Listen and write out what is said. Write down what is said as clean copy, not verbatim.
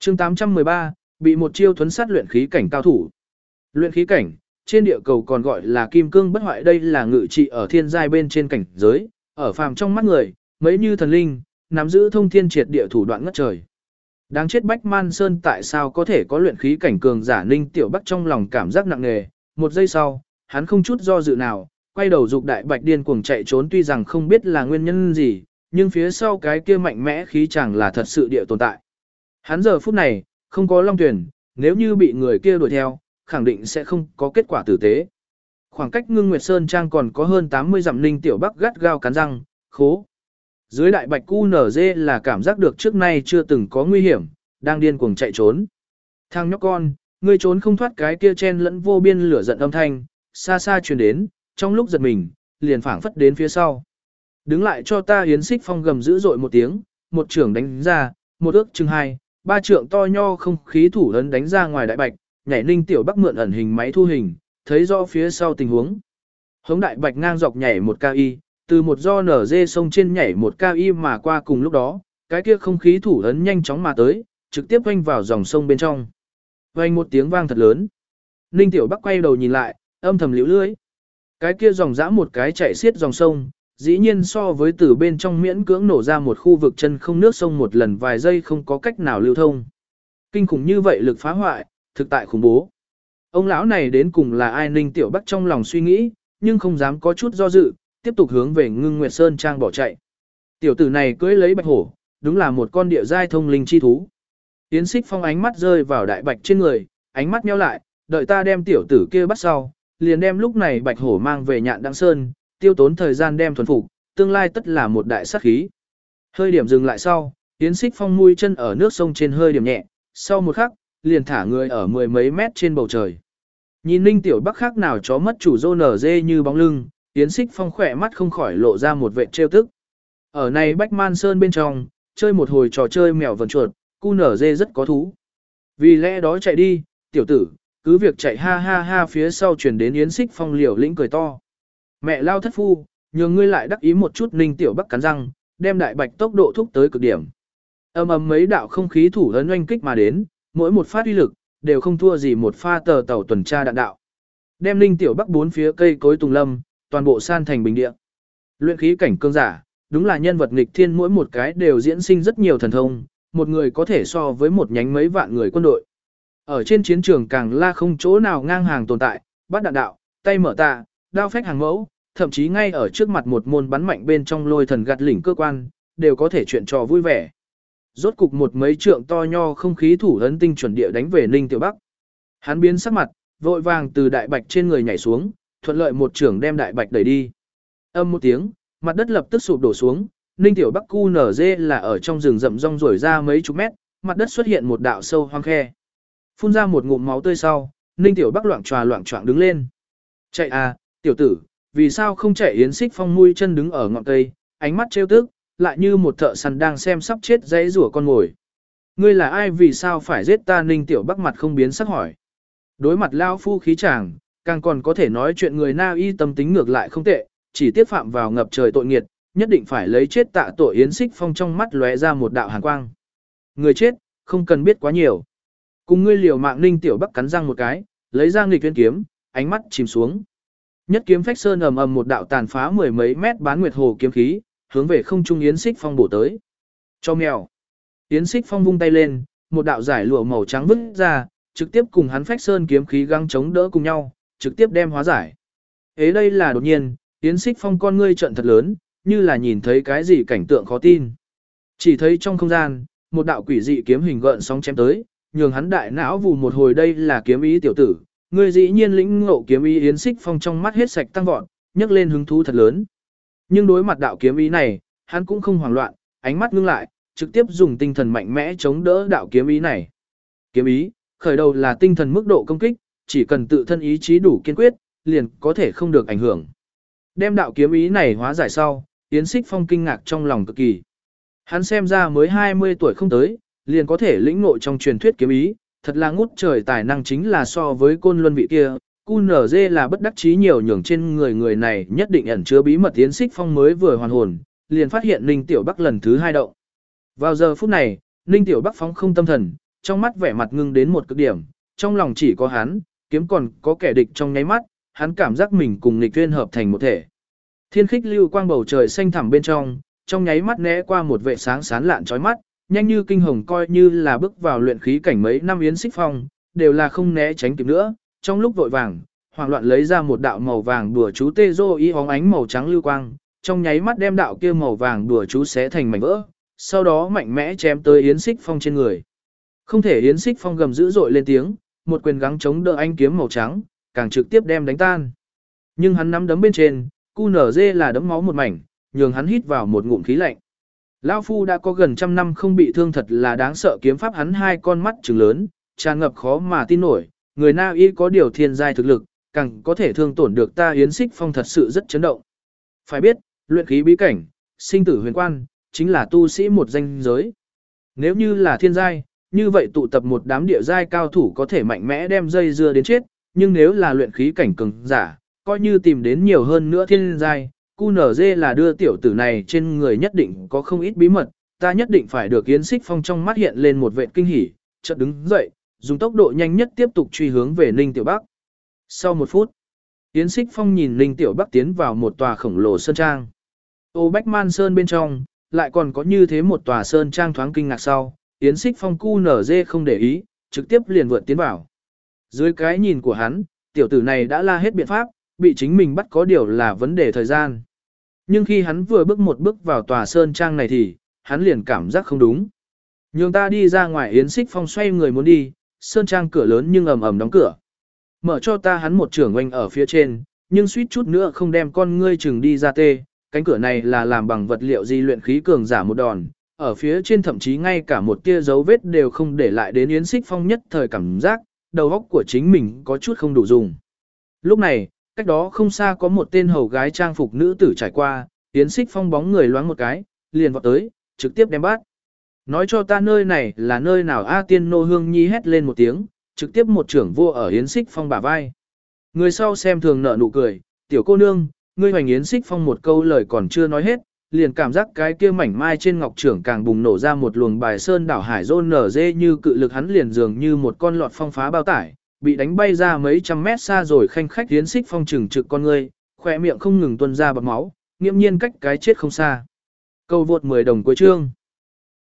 Chương 813, bị một chiêu thuấn sát luyện khí cảnh cao thủ. Luyện khí cảnh, trên địa cầu còn gọi là kim cương bất hoại, đây là ngự trị ở thiên giai bên trên cảnh giới, ở phàm trong mắt người, mấy như thần linh, nắm giữ thông thiên triệt địa thủ đoạn ngất trời. Đáng chết Bách Man Sơn tại sao có thể có luyện khí cảnh cường giả. Ninh Tiểu Bắc trong lòng cảm giác nặng nề, một giây sau, hắn không chút do dự nào, quay đầu dục đại bạch điên cuồng chạy trốn, tuy rằng không biết là nguyên nhân gì, nhưng phía sau cái kia mạnh mẽ khí chẳng là thật sự địa tồn tại. Hắn giờ phút này, không có long tuyển, nếu như bị người kia đuổi theo, khẳng định sẽ không có kết quả tử tế. Khoảng cách Ngưng Nguyệt Sơn Trang còn có hơn 80 dặm. Ninh Tiểu Bắc gắt gao cắn răng, khố. Dưới đại bạch QNZ là cảm giác được trước nay chưa từng có nguy hiểm, đang điên cuồng chạy trốn. Thằng nhóc con, ngươi trốn không thoát. Cái kia chen lẫn vô biên lửa giận âm thanh, xa xa truyền đến, trong lúc giật mình, liền phảng phất đến phía sau. Đứng lại cho ta. Yến Xích Phong gầm dữ dội một tiếng, một trưởng đánh ra, một ước chừng 2-3 trượng to nho không khí thủ ấn đánh ra ngoài đại bạch, nhảy. Ninh Tiểu Bắc mượn ẩn hình máy thu hình, thấy rõ phía sau tình huống. Hống đại bạch ngang dọc nhảy một KI, từ một do nở dê sông trên nhảy một KI mà qua. Cùng lúc đó, cái kia không khí thủ ấn nhanh chóng mà tới, trực tiếp vanh vào dòng sông bên trong. Vang một tiếng vang thật lớn. Ninh Tiểu Bắc quay đầu nhìn lại, âm thầm liễu lưỡi. Cái kia dòng dã một cái chạy xiết dòng sông, dĩ nhiên so với từ bên trong miễn cưỡng nổ ra một khu vực chân không nước sông một lần vài giây không có cách nào lưu thông. Kinh khủng như vậy lực phá hoại, thực tại khủng bố. Ông lão này đến cùng là ai? Ninh Tiểu Bắc trong lòng suy nghĩ, nhưng không dám có chút do dự, tiếp tục hướng về Ngưng Nguyệt Sơn Trang bỏ chạy. Tiểu tử này cưỡi lấy bạch hổ, đúng là một con địa giai thông linh chi thú. Yến Xích Phong ánh mắt rơi vào đại bạch trên người, ánh mắt nheo lại, đợi ta đem tiểu tử kia bắt sau, liền đem lúc này bạch hổ mang về Nhạn Đăng Sơn, tiêu tốn thời gian đem thuần phục, tương lai tất là một đại sát khí. Hơi điểm dừng lại sau, Yến Xích Phong mũi chân ở nước sông trên hơi điểm nhẹ, sau một khắc, liền thả người ở mười mấy mét trên bầu trời. Nhìn Ninh Tiểu Bắc khác nào chó mất chủ rô nở dê như bóng lưng, Yến Xích Phong khỏe mắt không khỏi lộ ra một vệt trêu tức. Ở này Bách Man Sơn bên trong, chơi một hồi trò chơi mèo vần chuột, cu nở dê rất có thú. Vì lẽ đó chạy đi, tiểu tử, cứ việc chạy ha ha ha. Phía sau truyền đến Yến Xích Phong liều lĩnh cười to. Mẹ lao thất phu, nhường ngươi lại đắc ý một chút. Ninh Tiểu Bắc cắn răng, đem đại bạch tốc độ thúc tới cực điểm. Ầm ầm mấy đạo không khí thủ ấn oanh kích mà đến, mỗi một phát uy lực đều không thua gì một pha tờ tàu tuần tra đạn đạo. Đem Ninh Tiểu Bắc bốn phía cây cối tùng lâm, toàn bộ san thành bình địa. Luyện khí cảnh cương giả, đúng là nhân vật nghịch thiên, mỗi một cái đều diễn sinh rất nhiều thần thông, một người có thể so với một nhánh mấy vạn người quân đội. Ở trên chiến trường càng la không chỗ nào ngang hàng tồn tại, bắt đạn đạo, tay mở tạ, đao phách hàng mẫu, thậm chí ngay ở trước mặt một môn bắn mạnh bên trong lôi thần gạt lỉnh cơ quan, đều có thể chuyện trò vui vẻ. Rốt cục một mấy trượng to nho không khí thủ ấn tinh chuẩn địa đánh về Ninh Tiểu Bắc. Hắn biến sắc mặt, vội vàng từ đại bạch trên người nhảy xuống, thuận lợi một trưởng đem đại bạch đẩy đi. Âm một tiếng, mặt đất lập tức sụp đổ xuống. Ninh Tiểu Bắc cu nở dê là ở trong rừng rậm rong rổi ra mấy chục mét, mặt đất xuất hiện một đạo sâu hoang khe. Phun ra một ngụm máu tươi sau, Ninh Tiểu Bắc loạng choạng đứng lên. Chạy à, tiểu tử, vì sao không chạy? Yến Xích Phong mũi chân đứng ở ngọn cây, ánh mắt trêu tức, lại như một thợ săn đang xem sắp chết dãy rủa con mồi. Ngươi là ai, vì sao phải giết ta? Ninh Tiểu Bắc mặt không biến sắc hỏi. Đối mặt lao phu khí chàng, càng còn có thể nói chuyện người na y, tâm tính ngược lại không tệ, chỉ tiếp phạm vào ngập trời tội nghiệt, nhất định phải lấy chết tạ tội. Yến Xích Phong trong mắt lóe ra một đạo hàn quang. Người chết, không cần biết quá nhiều. Cùng ngươi liều mạng. Ninh Tiểu Bắc cắn răng một cái, lấy ra nghịch viên kiếm, ánh mắt chìm xuống. Nhất kiếm phách sơn, ầm ầm một đạo tàn phá mười mấy mét bán nguyệt hồ kiếm khí, hướng về không trung Yến Xích Phong bổ tới. Cho mèo. Yến Xích Phong vung tay lên, một đạo giải lụa màu trắng vứt ra, trực tiếp cùng hắn phách sơn kiếm khí găng chống đỡ cùng nhau, trực tiếp đem hóa giải. Ế đây là đột nhiên, Yến Xích Phong con ngươi trợn thật lớn, như là nhìn thấy cái gì cảnh tượng khó tin. Chỉ thấy trong không gian, một đạo quỷ dị kiếm hình gợn sóng chém tới, nhường hắn đại não vù một hồi. Đây là kiếm ý tiểu tử, ngươi dĩ nhiên lĩnh ngộ kiếm ý. Yến Xích Phong trong mắt hết sạch tăng vọt, nhấc lên hứng thú thật lớn. Nhưng đối mặt đạo kiếm ý này, hắn cũng không hoảng loạn, ánh mắt ngưng lại, trực tiếp dùng tinh thần mạnh mẽ chống đỡ đạo kiếm ý này. Kiếm ý, khởi đầu là tinh thần mức độ công kích, chỉ cần tự thân ý chí đủ kiên quyết, liền có thể không được ảnh hưởng. Đem đạo kiếm ý này hóa giải sau, Yến Xích Phong kinh ngạc trong lòng cực kỳ. Hắn xem ra mới 20 tuổi không tới, liền có thể lĩnh ngộ trong truyền thuyết kiếm ý, thật là ngút trời tài năng. Chính là so với Côn Luân vị kia, QNZ là bất đắc chí nhiều, nhường trên người này nhất định ẩn chứa bí mật. Yến Xích Phong mới vừa hoàn hồn, liền phát hiện Ninh Tiểu Bắc lần thứ hai động. Vào giờ phút này, Ninh Tiểu Bắc phóng không tâm thần, trong mắt vẻ mặt ngưng đến một cực điểm, trong lòng chỉ có hắn, kiếm còn có kẻ địch trong nháy mắt, hắn cảm giác mình cùng nghịch tuyên hợp thành một thể. Thiên khích lưu quang bầu trời xanh thẳm bên trong nháy mắt né qua một vệ sáng sán lạn chói mắt, nhanh như kinh hồng coi như là bước vào luyện khí cảnh mấy năm Yến Xích Phong, đều là không né tránh kịp nữa, trong lúc vội vàng, hoảng loạn lấy ra một đạo màu vàng đùa chú tê rô y hóng ánh màu trắng lưu quang, trong nháy mắt đem đạo kia màu vàng đùa chú xé thành mảnh vỡ, sau đó mạnh mẽ chém tới Yến Xích Phong trên người. Không thể Yến Xích Phong gầm dữ dội lên tiếng, một quyền gắng chống đỡ anh kiếm màu trắng, càng trực tiếp đem đánh tan. Nhưng hắn nắm đấm bên trên, QNZ là đấm máu một mảnh, nhường hắn hít vào một ngụm khí lạnh. Lão phu đã có gần trăm năm không bị thương thật là đáng sợ, kiếm pháp hắn hai con mắt trừng lớn, tràn ngập khó mà tin nổi, người Na Y có điều thiên giai thực lực, càng có thể thương tổn được ta. Yến Xích Phong thật sự rất chấn động. Phải biết, luyện khí bí cảnh, sinh tử huyền quan, chính là tu sĩ một danh giới. Nếu như là thiên giai, như vậy tụ tập một đám địa giai cao thủ có thể mạnh mẽ đem dây dưa đến chết, nhưng nếu là luyện khí cảnh cường giả, coi như tìm đến nhiều hơn nữa thiên giai, QNZ là đưa tiểu tử này trên người nhất định có không ít bí mật, ta nhất định phải được. Yến Xích Phong trong mắt hiện lên một vệt kinh hỉ, chợt đứng dậy, dùng tốc độ nhanh nhất tiếp tục truy hướng về Ninh Tiểu Bắc. Sau 1 phút, Yến Xích Phong nhìn Ninh Tiểu Bắc tiến vào một tòa khổng lồ sơn trang. Ô Bách Man Sơn bên trong, lại còn có như thế một tòa sơn trang. Thoáng kinh ngạc sau, Yến Xích Phong QNZ không để ý, trực tiếp liền vượt tiến vào. Dưới cái nhìn của hắn, tiểu tử này đã la hết biện pháp, bị chính mình bắt có điều là vấn đề thời gian. Nhưng khi hắn vừa một bước vào tòa sơn trang này thì, hắn liền cảm giác không đúng. Nhường ta đi ra ngoài. Yến Xích Phong xoay người muốn đi, sơn trang cửa lớn nhưng ầm ầm đóng cửa. Mở cho ta. Hắn một trưởng oanh ở phía trên, nhưng suýt chút nữa không đem con ngươi chừng đi ra tê. Cánh cửa này là làm bằng vật liệu gì luyện khí cường giả một đòn, ở phía trên thậm chí ngay cả một tia dấu vết đều không để lại. Đến Yến Xích Phong nhất thời cảm giác, đầu óc của chính mình có chút không đủ dùng. Lúc này, cách đó không xa có một tên hầu gái trang phục nữ tử trải qua, Yến Xích Phong bóng người loáng một cái, liền vọt tới, trực tiếp đem bắt. Nói cho ta nơi này là nơi nào? A Tiên Nô Hương Nhi hét lên một tiếng, trực tiếp một trưởng vô ở Yến Xích Phong bả vai. Người sau xem thường nở nụ cười, tiểu cô nương, ngươi hoành. Yến Xích Phong một câu lời còn chưa nói hết, liền cảm giác cái kia mảnh mai trên ngọc trưởng càng bùng nổ ra một luồng bài sơn đảo hải rôn nở dê như cự lực, hắn liền dường như một con lọt phong phá bao tải, bị đánh bay ra mấy trăm mét xa rồi khanh khách. Yến Xích Phong trừng trực con ngươi, khỏe miệng không ngừng tuôn ra bọt máu, nghiễm nhiên cách cái chết không xa. Câu vượt 10 đồng cuối chương.